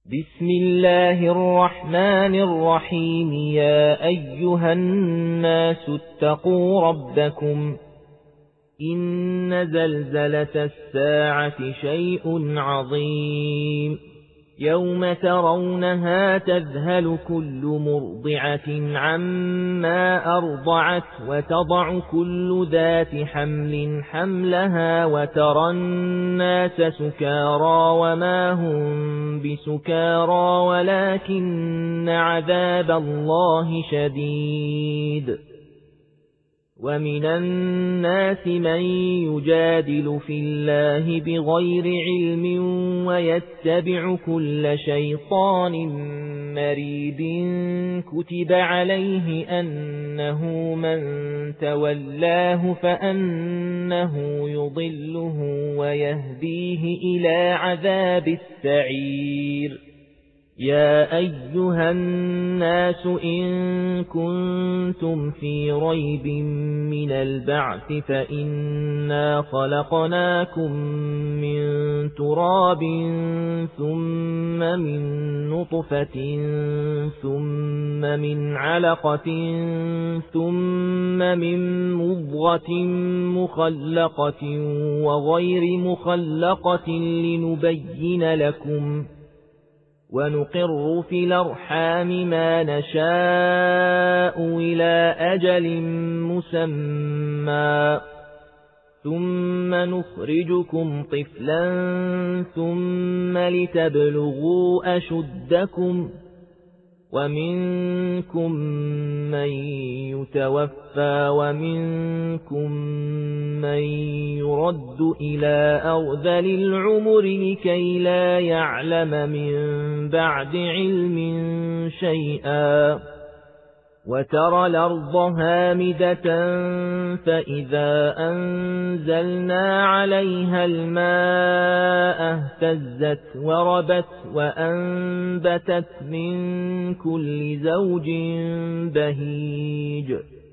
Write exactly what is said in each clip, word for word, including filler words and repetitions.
بسم الله الرحمن الرحيم. يا أيها الناس اتقوا ربكم إن زلزلة الساعة شيء عظيم يوم ترونها تذهل كل مرضعة عما أرضعت وتضع كل ذات حمل حملها وترى الناس سكارى وما هم بسكارى ولكن عذاب الله شديد. ومن الناس من يجادل في الله بغير علم ويتبع كل شيطان مريد كتب عليه أنه من تولاه فأنه يضله ويهديه إلى عذاب السعير. يا أيها الناس إن كنتم في ريب من البعث فإنا خلقناكم من تراب ثم من نطفة ثم من علقة ثم من مضغة مخلقة وغير مخلقة لنبين لكم ونقر في الأرحام ما نشاء إلى أجل مسمى ثم نخرجكم طفلا ثم لتبلغوا أشدكم ومنكم من يتوفى ومنكم من يرد إلى أرذل العمر لكي لا يعلم من بعد علم شيئا. وترى الأرض هامدة فإذا أنزلنا عليها الماء اهتزت وربت وأنبتت من كل زوج بهيج.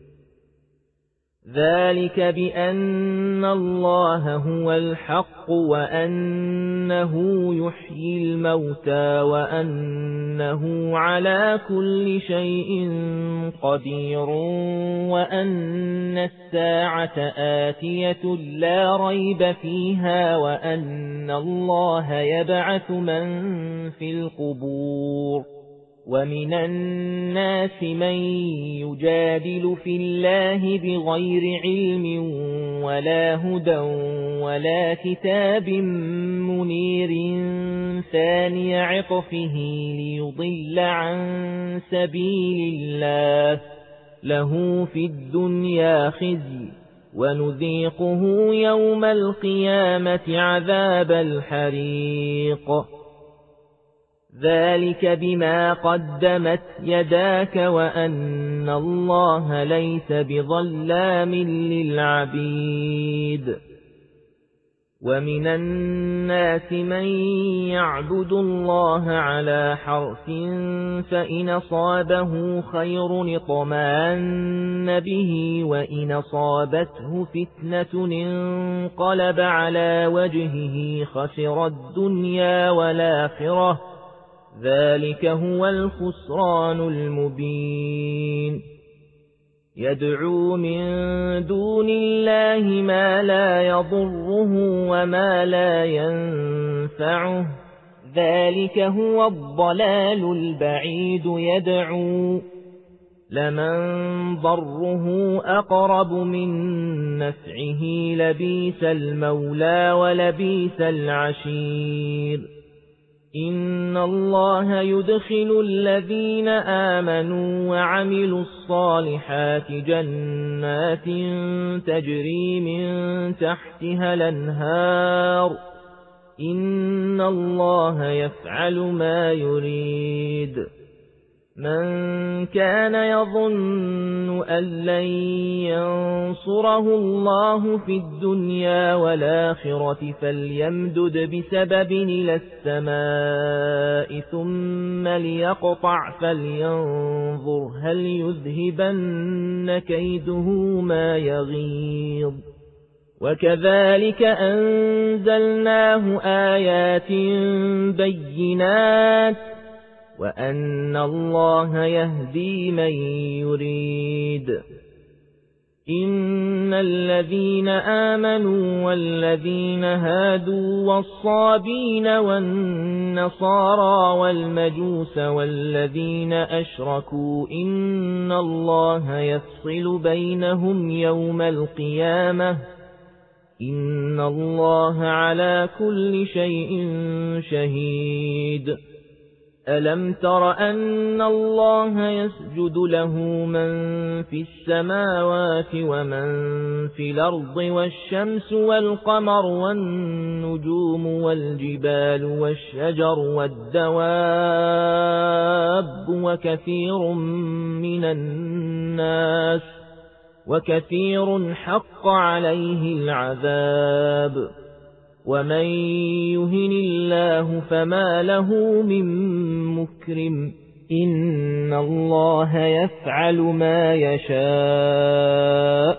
ذلك بأن الله هو الحق وأنه يحيي الموتى وأنه على كل شيء قدير وأن الساعة آتية لا ريب فيها وأن الله يبعث من في القبور. ومن الناس من يجادل في الله بغير علم ولا هدى ولا كتاب منير ثاني عطفه ليضل عن سبيل الله له في الدنيا خزي ونذيقه يوم القيامة عذاب الحريق. ذلك بما قدمت يداك وأن الله ليس بظلام للعبيد. ومن الناس من يعبد الله على حرف فإن أصابه خير اطمأن به وإن أصابته فتنة انقلب على وجهه خسر الدنيا والآخرة. ذلك هو الخسران المبين. يدعو من دون الله ما لا يضره وما لا ينفعه ذلك هو الضلال البعيد. يدعو لمن ضره أقرب من نفعه لبيس المولى ولبيس العشير. إن الله يدخل الذين آمنوا وعملوا الصالحات جنات تجري من تحتها الأنهار. إن الله يفعل ما يريد. من كان يظن أن لن ينصره الله في الدنيا والآخرة فليمدد بسبب إلى السماء ثم ليقطع فلينظر هل يذهبن كيده ما يغيظ. وكذلك أنزلناه آيات بينات وأن الله يهدي من يريد. إن الذين آمنوا والذين هادوا والصابين والنصارى والمجوس والذين أشركوا إن الله يفصل بينهم يوم القيامة إن الله على كل شيء شهيد. ألم تر أن الله يسجد له من في السماوات ومن في الأرض والشمس والقمر والنجوم والجبال والشجر والدواب وكثير من الناس وكثير حق عليه العذاب ومن يهن الله فما له من مكرم إن الله يفعل ما يشاء.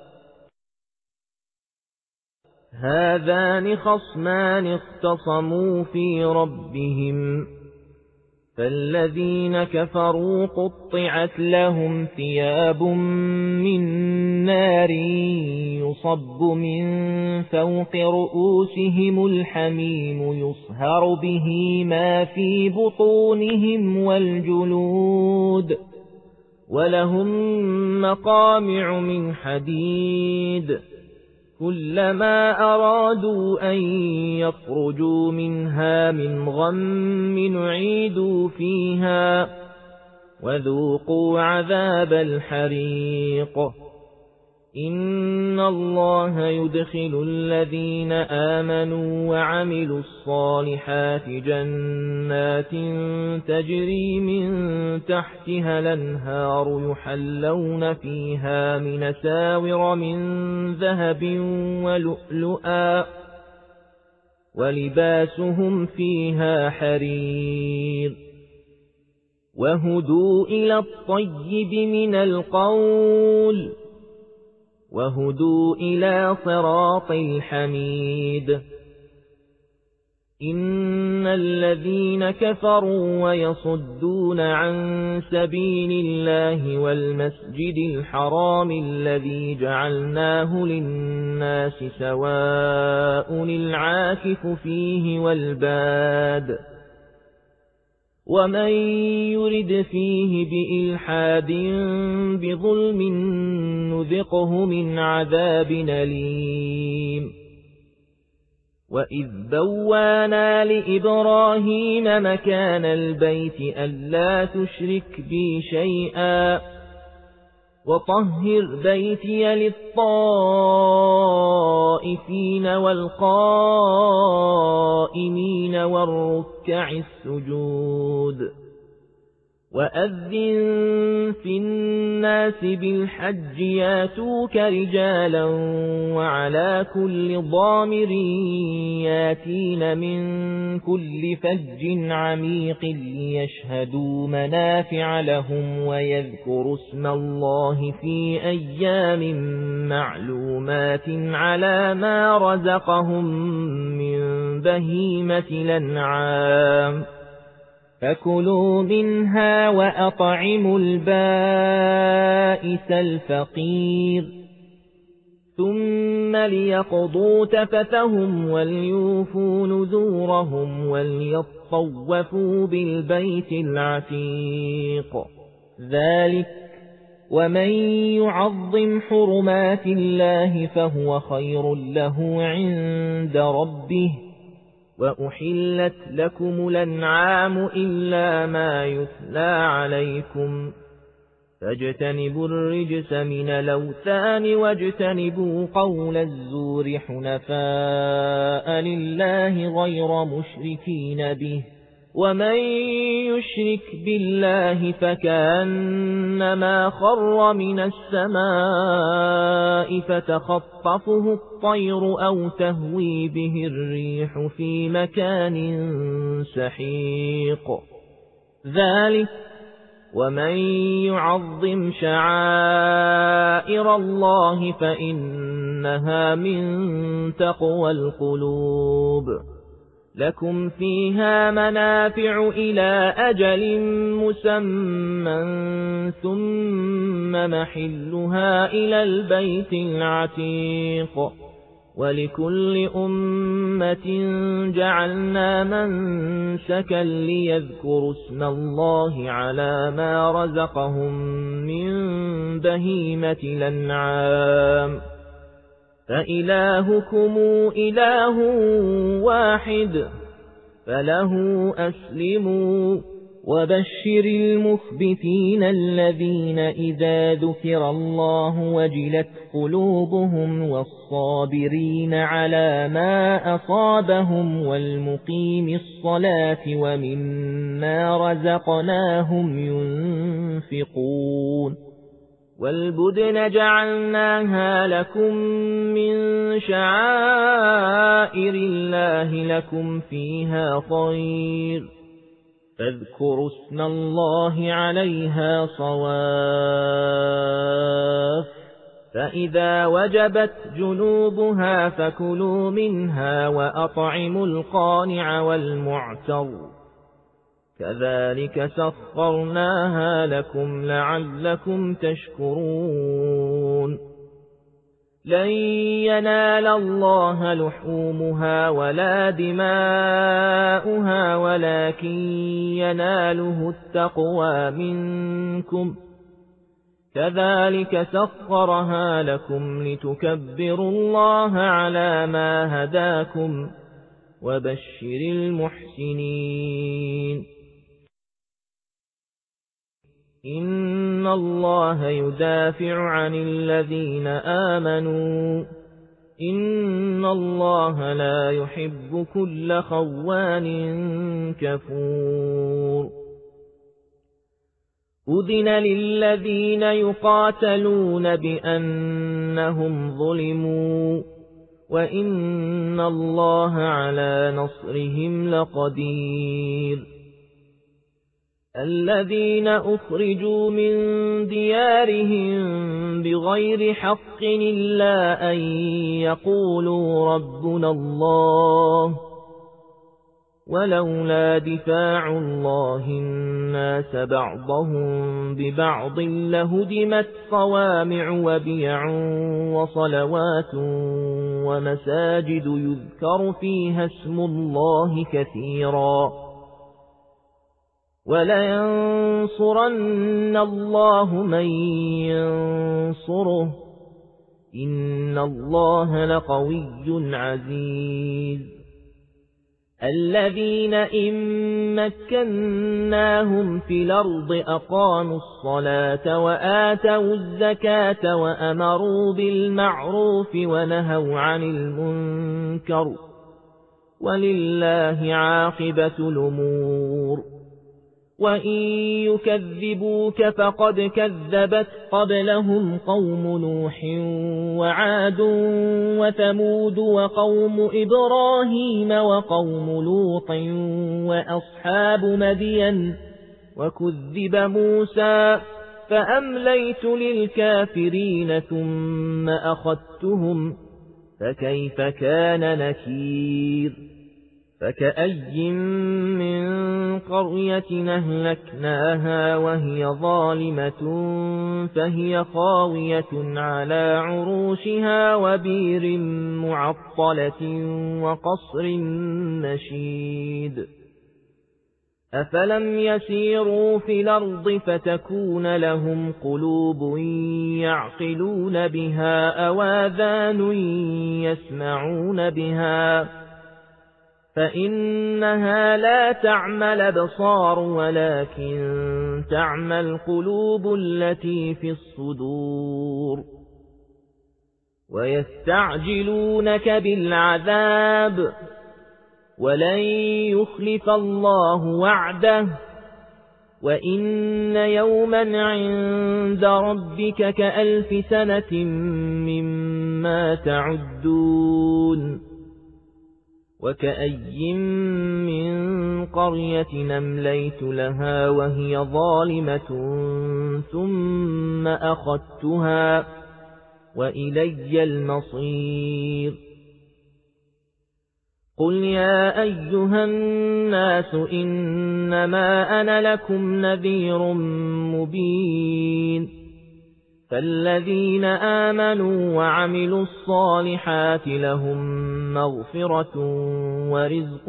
هذان خصمان اختصموا في ربهم فالذين كفروا قطعت لهم ثياب من نار يصب من فوق رؤوسهم الحميم يصهر به ما في بطونهم والجلود ولهم مقامع من حديد كلما أرادوا أن يخرجوا منها من غم نعيدوا فيها وذوقوا عذاب الحريق. إن الله يدخل الذين آمنوا وعملوا الصالحات جنات تجري من تحتها الأنهار يحلون فيها من ساور من ذهب ولؤلؤا ولباسهم فيها حرير وهدوا إلى الطيب من القول وهدوا إلى صراط الحميد. إن الذين كفروا ويصدون عن سبيل الله والمسجد الحرام الذي جعلناه للناس سواء العاكف فيه والباد ومن يرد فيه بإلحاد بظلم نذقه من عذاب أليم. وإذ بوانا لإبراهيم مكان البيت ألا تشرك بي شيئا وطهر بيتي للطائفين والقائمين والركع السجود. وأذن في الناس بالحج ياتوك رجالا وعلى كل ضامر ياتين من كل فج عميق ليشهدوا منافع لهم ويذكروا اسم الله في أيام معلومات على ما رزقهم من بهيمة الأنعام فكلوا منها وأطعموا البائس الفقير ثم ليقضوا تفثهم وليوفوا نذورهم وليطوفوا بالبيت العتيق. ذلك ومن يعظم حرمات الله فهو خير له عند ربه. وأحلت لكم الأنعام إلا ما يتلى عليكم فاجتنبوا الرجس من الأوثان واجتنبوا قول الزور حنفاء لله غير مشركين به ومن يشرك بالله فكأنما خر من السماء فتخطفه الطير أو تهوي به الريح في مكان سحيق. ذلك ومن يعظم شعائر الله فإن إنها من تقوى القلوب لكم فيها منافع إلى أجل مسمى ثم محلها إلى البيت العتيق ولكل أمة جعلنا منسكا ليذكروا اسم الله على ما رزقهم من بهيمة الأنعام فإلهكم إله واحد فله أسلموا وبشر المخبتين الذين إذا ذكر الله وجلت قلوبهم والصابرين على ما أصابهم والمقيم الصلاة ومما رزقناهم ينفقون والبدن جعلناها لكم من شعائر الله لكم فيها خير فاذكروا اسم الله عليها صواف فإذا وجبت جنوبها فكلوا منها وأطعموا القانع والمعتر كذلك سخرناها لكم لعلكم تشكرون لن ينال الله لحومها ولا دماؤها ولكن يناله التقوى منكم كذلك سخرها لكم لتكبروا الله على ما هداكم وبشر المحسنين إن الله يدافع عن الذين آمنوا إن الله لا يحب كل خوان كفور أذن للذين يقاتلون بأنهم ظلموا وإن الله على نصرهم لقدير الذين أخرجوا من ديارهم بغير حق إلا أن يقولوا ربنا الله ولولا دفاع الله الناس بعضهم ببعض لهدمت صوامع وبيع وصلوات ومساجد يذكر فيها اسم الله كثيرا ولينصرن الله من ينصره إن الله لقوي عزيز الذين إن مكناهم في الأرض أقاموا الصلاة وآتوا الزكاة وأمروا بالمعروف ونهوا عن المنكر ولله عاقبة الأمور وإن يكذبوك فقد كذبت قبلهم قوم نوح وعاد وثمود وقوم إبراهيم وقوم لوط وأصحاب مدين وكذب موسى فأمليت للكافرين ثم أخذتهم فكيف كان نكير فكأي من قرية أهلكناها وهي ظالمة فهي خاوية على عروشها وبير معطلة وقصر مشيد أفلم يسيروا في الأرض فتكون لهم قلوب يعقلون بها أو آذان يسمعون بها فإنها لا تعمى الأبصار ولكن تعمى القلوب التي في الصدور ويستعجلونك بالعذاب ولن يخلف الله وعده وإن يوما عند ربك كألف سنة مما تعدون وكأي من قرية أمليت لها وهي ظالمة ثم أخذتها وإلي المصير. قل يا أيها الناس إنما أنا لكم نذير مبين. فالذين آمنوا وعملوا الصالحات لهم مغفرة ورزق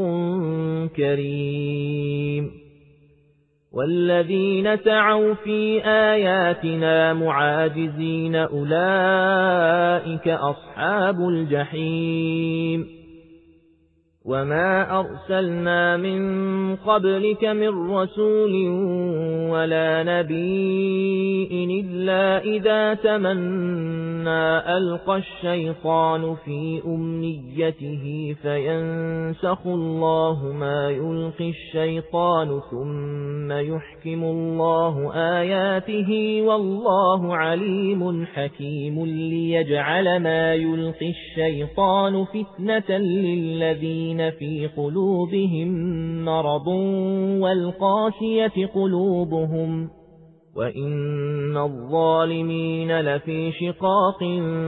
كريم. والذين سعوا في آياتنا معاجزين أولئك أصحاب الجحيم. وما أرسلنا من قبلك من رسول ولا نبي إلا إذا تمنى ألقى الشيطان في أمنيته فينسخ الله ما يلقي الشيطان ثم يحكم الله آياته والله عليم حكيم. ليجعل ما يلقي الشيطان فتنة للذين في قلوبهم مرض والقاسية قلوبهم وإن الظالمين لفي شقاق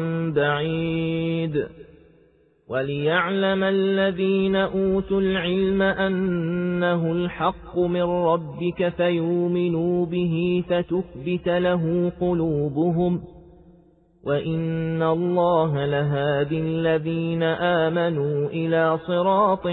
بعيد. وليعلم الذين أوتوا العلم أنه الحق من ربك فيؤمنوا به فتثبت له قلوبهم وإن الله لهادي الذين آمنوا إلى صراط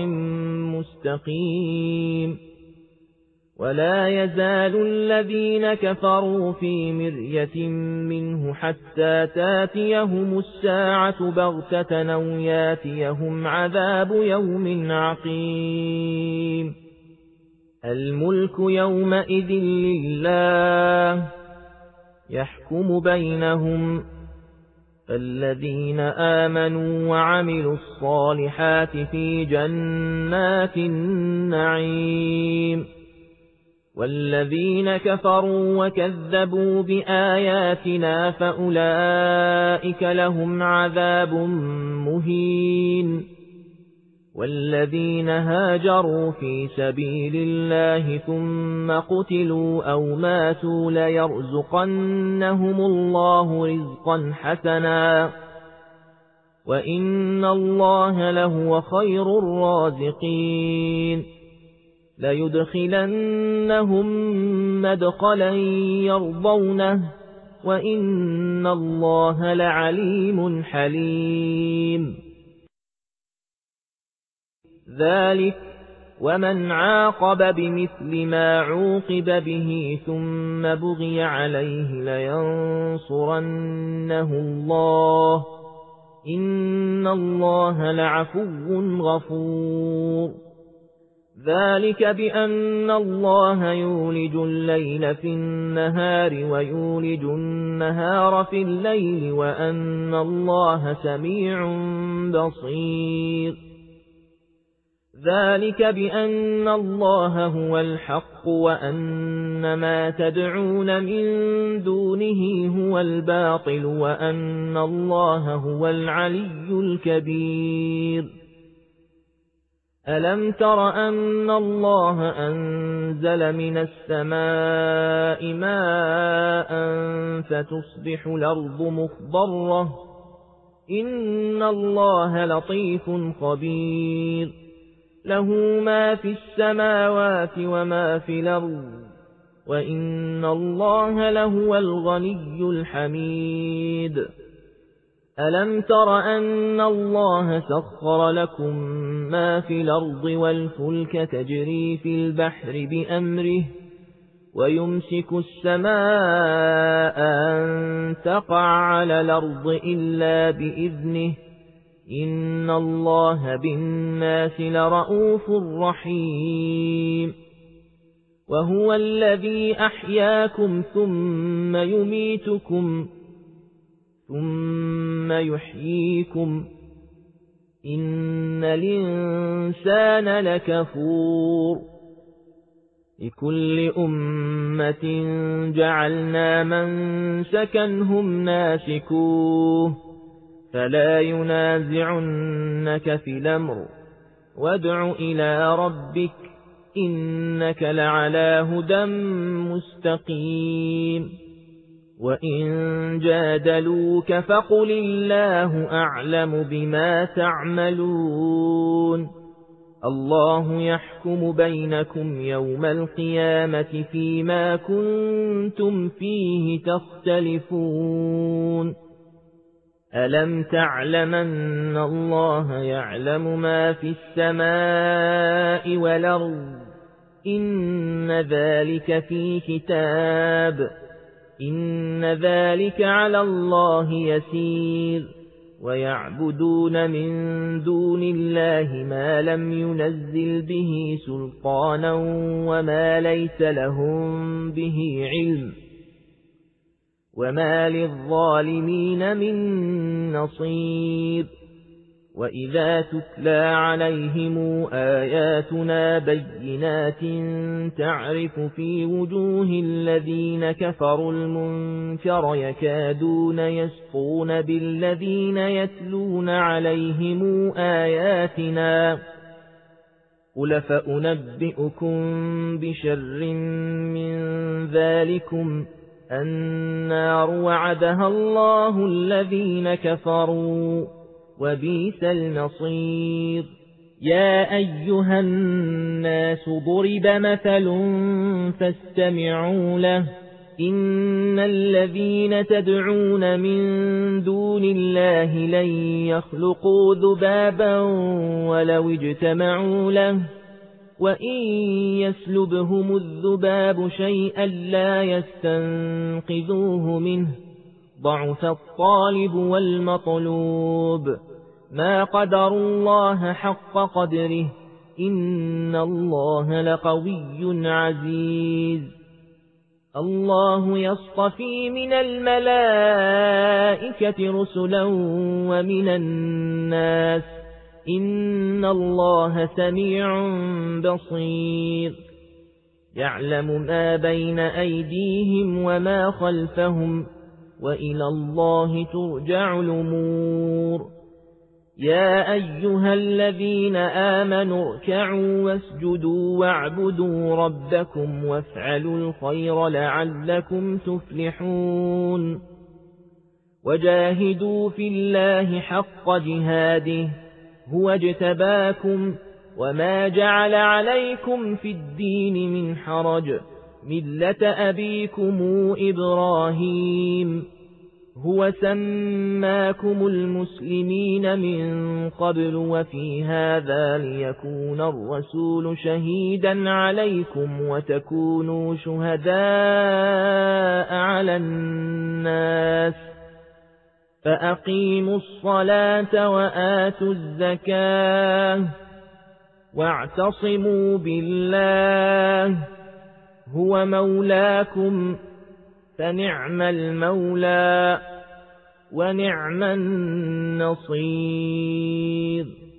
مستقيم. ولا يزال الذين كفروا في مرية منه حتى تاتيهم الساعة بغتة أو ياتيهم عذاب يوم عقيم. الملك يومئذ لله يحكم بينهم. فالذين آمنوا وعملوا الصالحات في جنات النعيم. والذين كفروا وكذبوا بآياتنا فأولئك لهم عذاب مهين. والذين هاجروا في سبيل الله ثم قتلوا أو ماتوا ليرزقنهم الله رزقا حسنا وإن الله لهو خير الرازقين. ليدخلنهم مدخلا يرضونه وإن الله لعليم حليم. ذلك ومن عاقب بمثل ما عوقب به ثم بغي عليه لينصرنه الله إن الله لعفو غفور. ذلك بأن الله يولج الليل في النهار ويولج النهار في الليل وأن الله سميع بصير. ذلك بأن الله هو الحق وأن ما تدعون من دونه هو الباطل وأن الله هو العلي الكبير. ألم تر أن الله أنزل من السماء ماء فتصبح الأرض مخضرة إن الله لطيف خبير. له ما في السماوات وما في الأرض وإن الله لهو الغني الحميد. ألم تر أن الله سخر لكم ما في الأرض والفلك تجري في البحر بأمره ويمسك السماء أن تقع على الأرض إلا بإذنه إن الله بالناس لرؤوف رحيم. وهو الذي أحياكم ثم يميتكم ثم يحييكم إن الإنسان لكفور. لكل أمة جعلنا منسكا هم ناسكوه فلا ينازعنك في الأمر وادع إلى ربك إنك لعلى هدى مستقيم. وإن جادلوك فقل الله أعلم بما تعملون الله يحكم بينكم يوم القيامة فيما كنتم فيه تختلفون ألم تعلم أن الله يعلم ما في السماء والأرض إن ذلك في كتاب إن ذلك على الله يسير ويعبدون من دون الله ما لم ينزل به سلطانا وما ليس لهم به علم وما للظالمين من نصير وإذا تتلى عليهم آياتنا بينات تعرف في وجوه الذين كفروا المنكر يكادون يسطون بالذين يتلون عليهم آياتنا قل فأنبئكم بشر من ذلكم النار وعدها الله الذين كفروا وبئس المصير يا أيها الناس ضرب مثل فاستمعوا له إن الذين تدعون من دون الله لن يخلقوا ذبابا ولو اجتمعوا له وإن يسلبهم الذباب شيئا لا يستنقذوه منه ضعف الطالب والمطلوب ما قدر الله حق قدره إن الله لقوي عزيز الله يصطفي من الملائكة رسلا ومن الناس إن الله سميع بصير يعلم ما بين أيديهم وما خلفهم وإلى الله ترجع الأمور يا أيها الذين آمنوا اركعوا واسجدوا واعبدوا ربكم وافعلوا الخير لعلكم تفلحون وجاهدوا في الله حق جهاده هو اجتباكم وما جعل عليكم في الدين من حرج ملة أبيكم إبراهيم هو سماكم المسلمين من قبل وفي هذا ليكون الرسول شهيدا عليكم وتكونوا شهداء على الناس فأقيموا الصلاة وآتوا الزكاة واعتصموا بالله هو مولاكم فنعم المولى ونعم النصير